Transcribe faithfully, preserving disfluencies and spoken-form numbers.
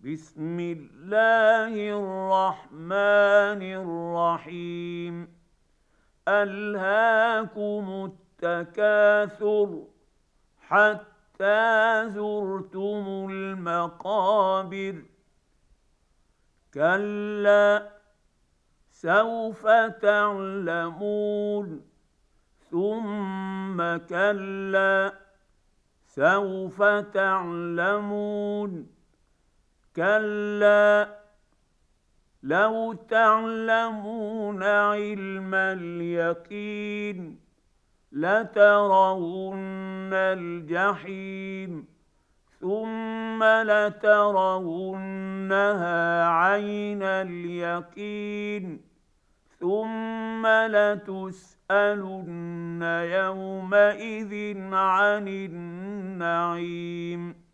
بسم الله الرحمن الرحيم. ألهاكم التكاثر حتى زرتم المقابر. كلا سوف تعلمون ثم كلا سوف تعلمون. كلا لو تعلمون علم اليقين لترون الجحيم ثم لترونها عين اليقين ثم لتسألن يومئذ عن النعيم.